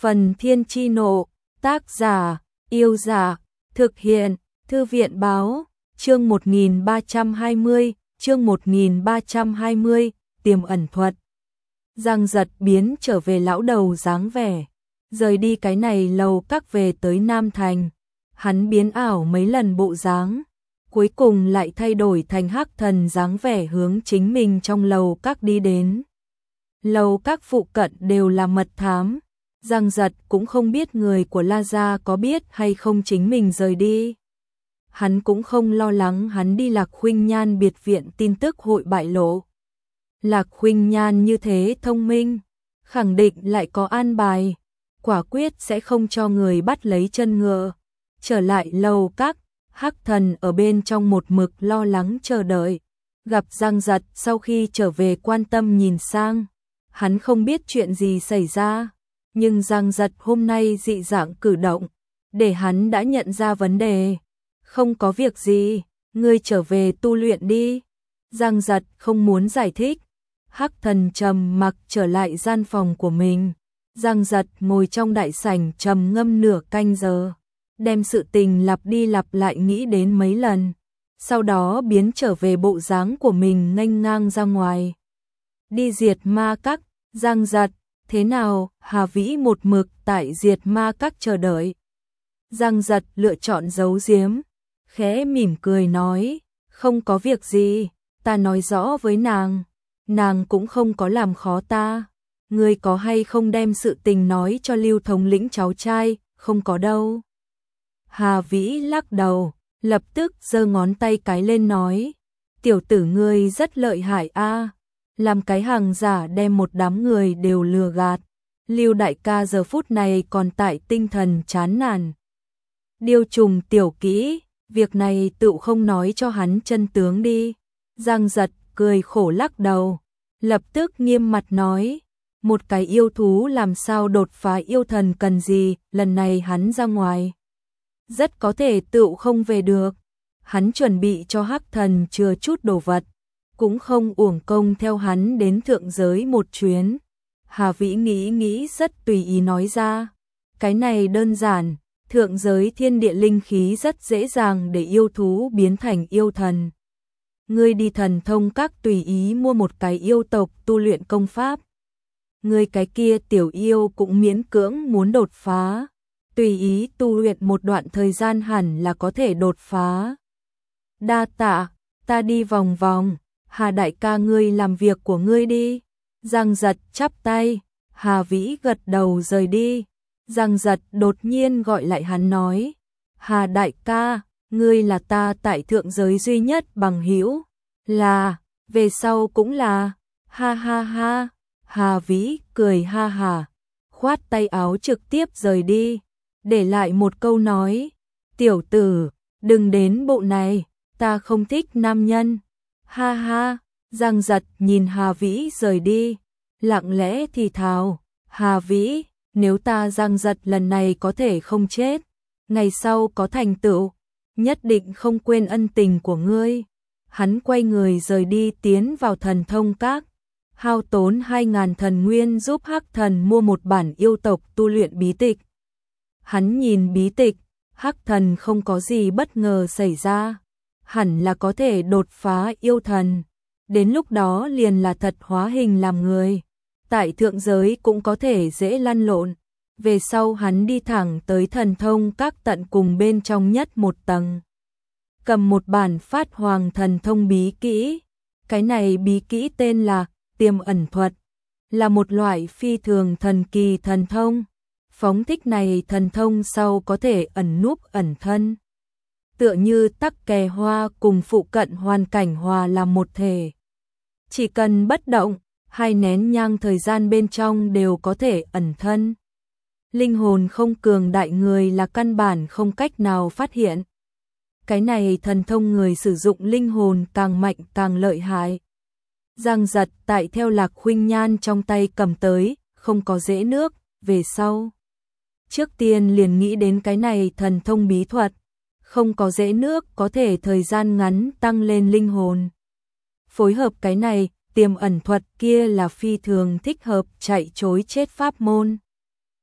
Phần Thiên Chi Nộ, tác giả, Yêu Giả, thực hiện, Thư viện Báo, chương 1320, Tiềm ẩn thuật. Giang Giật biến trở về lão đầu dáng vẻ, rời đi cái này lầu các về tới Nam Thành. Hắn biến ảo mấy lần bộ dáng, cuối cùng lại thay đổi thành hắc thần dáng vẻ hướng chính mình trong lầu các đi đến. Lầu các phụ cận đều là mật thám, Giang Giật cũng không biết người của La Gia có biết hay không chính mình rời đi. Hắn cũng không lo lắng hắn đi Lạc Khuynh Nhan biệt viện tin tức hội bại lộ. Lạc Khuynh Nhan như thế thông minh, khẳng định lại có an bài, quả quyết sẽ không cho người bắt lấy chân ngựa. Trở lại lầu các, hắc thần ở bên trong một mực lo lắng chờ đợi. Gặp Giang Giật sau khi trở về quan tâm nhìn sang, hắn không biết chuyện gì xảy ra, nhưng Giang Giật hôm nay dị dạng cử động, để hắn đã nhận ra vấn đề. Không có việc gì, ngươi trở về tu luyện đi. Giang Giật không muốn giải thích. Hắc thần trầm mặc trở lại gian phòng của mình. Giang Giật ngồi trong đại sảnh trầm ngâm nửa canh giờ, đem sự tình lặp đi lặp lại nghĩ đến mấy lần, sau đó biến trở về bộ dáng của mình nghênh ngang ra ngoài. Đi Diệt Ma Các. Giang Giật, thế nào? Hà Vĩ một mực tại Diệt Ma Các chờ đợi. Giang Giật lựa chọn giấu giếm, khẽ mỉm cười nói, không có việc gì, ta nói rõ với nàng cũng không có làm khó ta. Ngươi có hay không đem sự tình nói cho Lưu thống lĩnh cháu trai? Không có đâu. Hà Vĩ lắc đầu, lập tức giơ ngón tay cái lên nói, tiểu tử ngươi rất lợi hại a, làm cái hàng giả đem một đám người đều lừa gạt. Lưu đại ca giờ phút này còn tại tinh thần chán nản. Điêu trùng tiểu kỹ, việc này tự không nói cho hắn chân tướng đi. Giang Giật cười khổ lắc đầu, lập tức nghiêm mặt nói, một cái yêu thú làm sao đột phá yêu thần cần gì, lần này hắn ra ngoài rất có thể tự không về được. Hắn chuẩn bị cho hắc thần chừa chút đồ vật, cũng không uổng công theo hắn đến thượng giới một chuyến. Hà Vĩ nghĩ rất tùy ý nói ra, cái này đơn giản, thượng giới thiên địa linh khí rất dễ dàng để yêu thú biến thành yêu thần. Ngươi đi Thần Thông Các tùy ý mua một cái yêu tộc tu luyện công pháp. Ngươi cái kia tiểu yêu cũng miễn cưỡng muốn đột phá, tùy ý tu luyện một đoạn thời gian hẳn là có thể đột phá. Đa tạ, ta đi vòng vòng. Hà đại ca ngươi làm việc của ngươi đi. Giang Giật chắp tay, Hà Vĩ gật đầu rời đi. Giang Giật đột nhiên gọi lại hắn nói, Hà đại ca, ngươi là ta tại thượng giới duy nhất bằng hữu, là, về sau cũng là, ha ha ha. Hà Vĩ cười ha hà, khoát tay áo trực tiếp rời đi, để lại một câu nói, tiểu tử, đừng đến bộ này, ta không thích nam nhân. Ha ha. Giang Giật nhìn Hà Vĩ rời đi, lặng lẽ thì thào, Hà Vĩ, nếu ta Giang Giật lần này có thể không chết, ngày sau có thành tựu, nhất định không quên ân tình của ngươi. Hắn quay người rời đi tiến vào Thần Thông Các, hao tốn 2.000 thần nguyên giúp hắc thần mua một bản yêu tộc tu luyện bí tịch. Hắn nhìn bí tịch, hắc thần không có gì bất ngờ xảy ra, hẳn là có thể đột phá yêu thần. Đến lúc đó liền là thật hóa hình làm người, tại thượng giới cũng có thể dễ lăn lộn. Về sau hắn đi thẳng tới Thần Thông Các tận cùng bên trong nhất một tầng, cầm một bản Phát Hoàng Thần Thông bí kỹ. Cái này bí kỹ tên là Tiềm ẩn thuật, là một loại phi thường thần kỳ thần thông. Phóng thích này thần thông sau có thể ẩn núp ẩn thân, tựa như tắc kè hoa cùng phụ cận hoàn cảnh hòa làm một thể. Chỉ cần bất động, 2 nén nhang thời gian bên trong đều có thể ẩn thân. Linh hồn không cường đại người là căn bản không cách nào phát hiện. Cái này thần thông người sử dụng linh hồn càng mạnh càng lợi hại. Giang Giật tại theo Lạc Khuynh Nhan trong tay cầm tới, không có dễ nước, về sau. Trước tiên liền nghĩ đến cái này thần thông bí thuật, không có dễ nước có thể thời gian ngắn tăng lên linh hồn. Phối hợp cái này, tiềm ẩn thuật kia là phi thường thích hợp chạy trối chết pháp môn.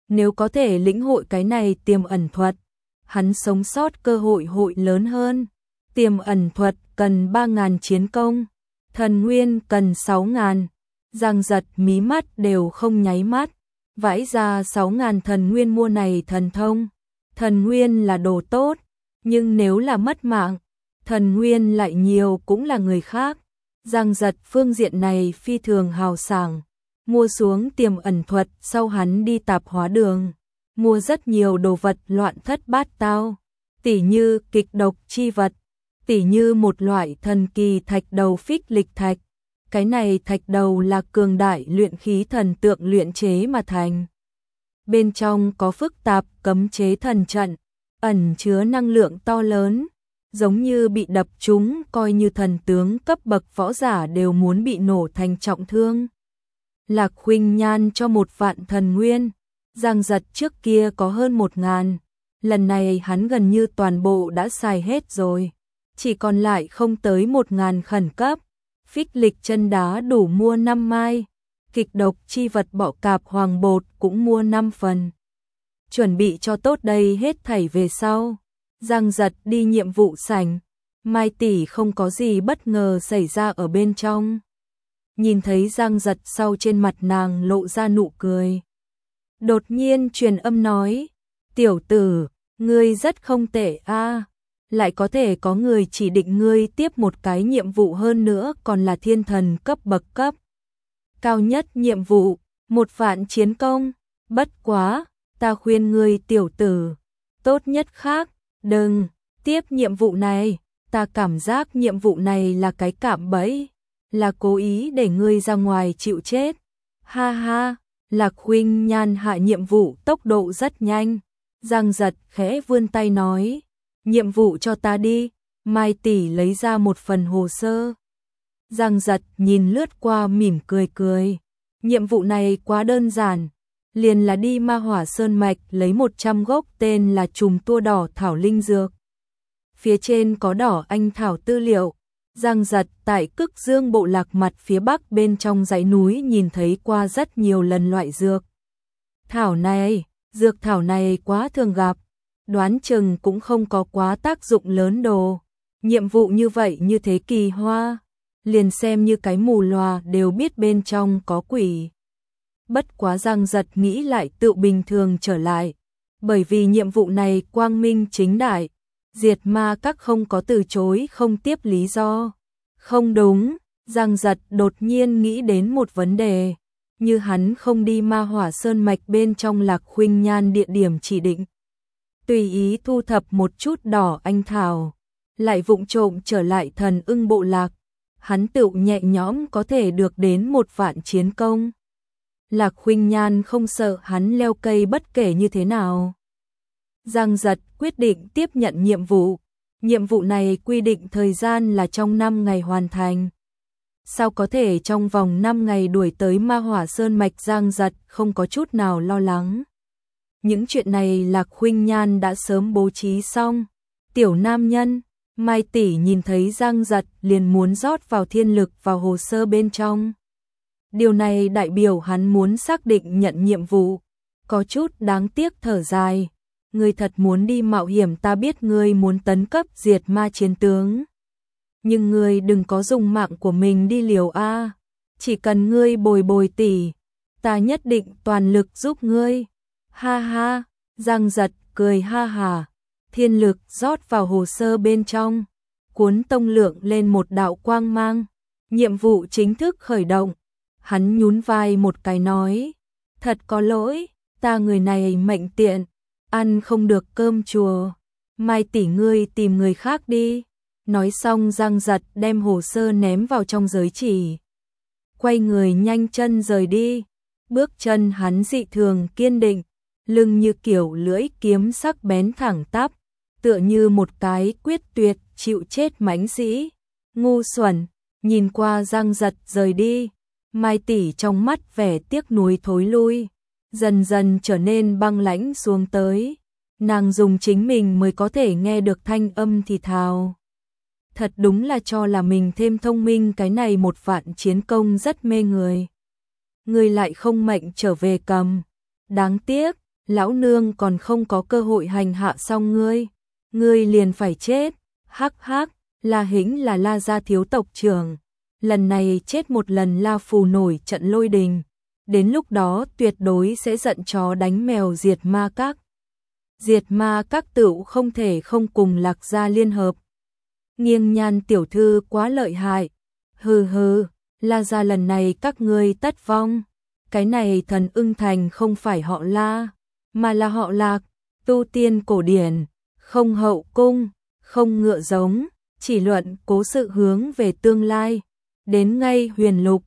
Nếu có thể lĩnh hội cái này tiềm ẩn thuật, hắn sống sót cơ hội lớn hơn. Tiềm ẩn thuật cần 3.000 chiến công, thần nguyên cần 6.000. Giang Giật mí mắt đều không nháy mắt, vãi ra 6.000 thần nguyên mua này thần thông. Thần nguyên là đồ tốt, nhưng nếu là mất mạng, thần nguyên lại nhiều cũng là người khác. Giang Giật phương diện này phi thường hào sảng, mua xuống tiềm ẩn thuật, sau hắn đi tạp hóa đường, mua rất nhiều đồ vật loạn thất bát tao, tỉ như kịch độc chi vật, tỉ như một loại thần kỳ thạch đầu phích lịch thạch. Cái này thạch đầu là cường đại luyện khí thần tượng luyện chế mà thành. Bên trong có phức tạp cấm chế thần trận, ẩn chứa năng lượng to lớn, giống như bị đập trúng, coi như thần tướng cấp bậc võ giả đều muốn bị nổ thành trọng thương. Lạc Khuynh Nhan cho 1.000 thần nguyên, Giang Giật trước kia có hơn 1.000, lần này hắn gần như toàn bộ đã xài hết rồi, chỉ còn lại không tới 1.000 khẩn cấp. Phích lịch chân đá đủ mua 5 mai, kịch độc chi vật bọ cạp hoàng bột cũng mua 5 phần. Chuẩn bị cho tốt đây hết thảy về sau. Giang Giật đi nhiệm vụ sảnh, Mai tỷ không có gì bất ngờ xảy ra ở bên trong. Nhìn thấy Giang Giật sau, trên mặt nàng lộ ra nụ cười. Đột nhiên truyền âm nói, tiểu tử, ngươi rất không tệ a, lại có thể có người chỉ định ngươi tiếp một cái nhiệm vụ, hơn nữa còn là thiên thần cấp bậc cấp cao nhất nhiệm vụ, 1.000 chiến công. Bất quá, ta khuyên ngươi tiểu tử, tốt nhất khác, đừng tiếp nhiệm vụ này, ta cảm giác nhiệm vụ này là cái cạm bẫy, là cố ý để ngươi ra ngoài chịu chết. Ha ha, Lạc Khuynh Nhan hạ nhiệm vụ tốc độ rất nhanh. Giang Giật khẽ vươn tay nói, nhiệm vụ cho ta đi. Mai tỷ lấy ra một phần hồ sơ. Giang Giật nhìn lướt qua mỉm cười cười. Nhiệm vụ này quá đơn giản, liền là đi Ma Hỏa Sơn Mạch lấy 100 gốc tên là trùm tua đỏ thảo linh dược. Phía trên có đỏ anh thảo tư liệu. Giang Giật tại Cực Dương bộ lạc mặt phía bắc bên trong dãy núi nhìn thấy qua rất nhiều lần loại dược thảo này quá thường gặp, đoán chừng cũng không có quá tác dụng lớn đồ. Nhiệm vụ như vậy như thế kỳ hoa, liền xem như cái mù lòa đều biết bên trong có quỷ. Bất quá Giang Giật nghĩ lại tự bình thường trở lại, bởi vì nhiệm vụ này quang minh chính đại, diệt ma các không có từ chối không tiếp lý do. Không đúng, Giang Giật đột nhiên nghĩ đến một vấn đề, như hắn không đi Ma Hỏa Sơn Mạch bên trong Lạc Khuynh Nhan địa điểm chỉ định, tùy ý thu thập một chút đỏ anh thảo, lại vụng trộm trở lại Thần Ưng bộ lạc, hắn tự nhẹ nhõm có thể được đến 1.000 chiến công. Lạc Khuynh Nhan không sợ hắn leo cây bất kể như thế nào. Giang Giật quyết định tiếp nhận nhiệm vụ. Nhiệm vụ này quy định thời gian là trong 5 ngày hoàn thành. Sao có thể trong vòng 5 ngày đuổi tới Ma Hỏa Sơn Mạch? Giang Giật không có chút nào lo lắng. Những chuyện này Lạc Khuynh Nhan đã sớm bố trí xong. Tiểu nam nhân, Mai tỷ nhìn thấy Giang Giật liền muốn rót vào thiên lực vào hồ sơ bên trong. Điều này đại biểu hắn muốn xác định nhận nhiệm vụ. Có chút đáng tiếc thở dài. Ngươi thật muốn đi mạo hiểm, ta biết ngươi muốn tấn cấp diệt ma chiến tướng. Nhưng ngươi đừng có dùng mạng của mình đi liều a. Chỉ cần ngươi bồi tỷ, ta nhất định toàn lực giúp ngươi. Ha ha, Giang Giật cười ha hà. Thiên lực rót vào hồ sơ bên trong, cuốn tông lượng lên một đạo quang mang. Nhiệm vụ chính thức khởi động. Hắn nhún vai một cái nói, thật có lỗi, ta người này mệnh tiện, ăn không được cơm chùa, Mai tỷ ngươi tìm người khác đi. Nói xong Giang Giật đem hồ sơ ném vào trong giới chỉ, quay người nhanh chân rời đi. Bước chân hắn dị thường kiên định, lưng như kiểu lưỡi kiếm sắc bén thẳng tắp, tựa như một cái quyết tuyệt chịu chết mãnh sĩ. Ngu xuẩn, nhìn qua Giang Giật rời đi, Mai tỷ trong mắt vẻ tiếc nuối thối lui, dần dần trở nên băng lãnh xuống tới. Nàng dùng chính mình mới có thể nghe được thanh âm thì thào. Thật đúng là cho là mình thêm thông minh, cái này 1.000 chiến công rất mê người. Người lại không mệnh trở về cầm. Đáng tiếc, lão nương còn không có cơ hội hành hạ xong ngươi liền phải chết. Hắc hắc, La Hĩnh là La gia thiếu tộc trưởng, lần này chết một lần La Phù nổi trận lôi đình, đến lúc đó tuyệt đối sẽ giận chó đánh mèo diệt ma các. Diệt ma các tựu không thể không cùng Lạc gia liên hợp. Nghiêng Nhan tiểu thư quá lợi hại. Hừ hừ, La gia lần này các ngươi tất vong. Cái này Thần Ưng Thành không phải họ La, mà là họ Lạc, tu tiên cổ điển, không hậu cung, không ngựa giống, chỉ luận cố sự hướng về tương lai. Đến ngay Huyền Lục,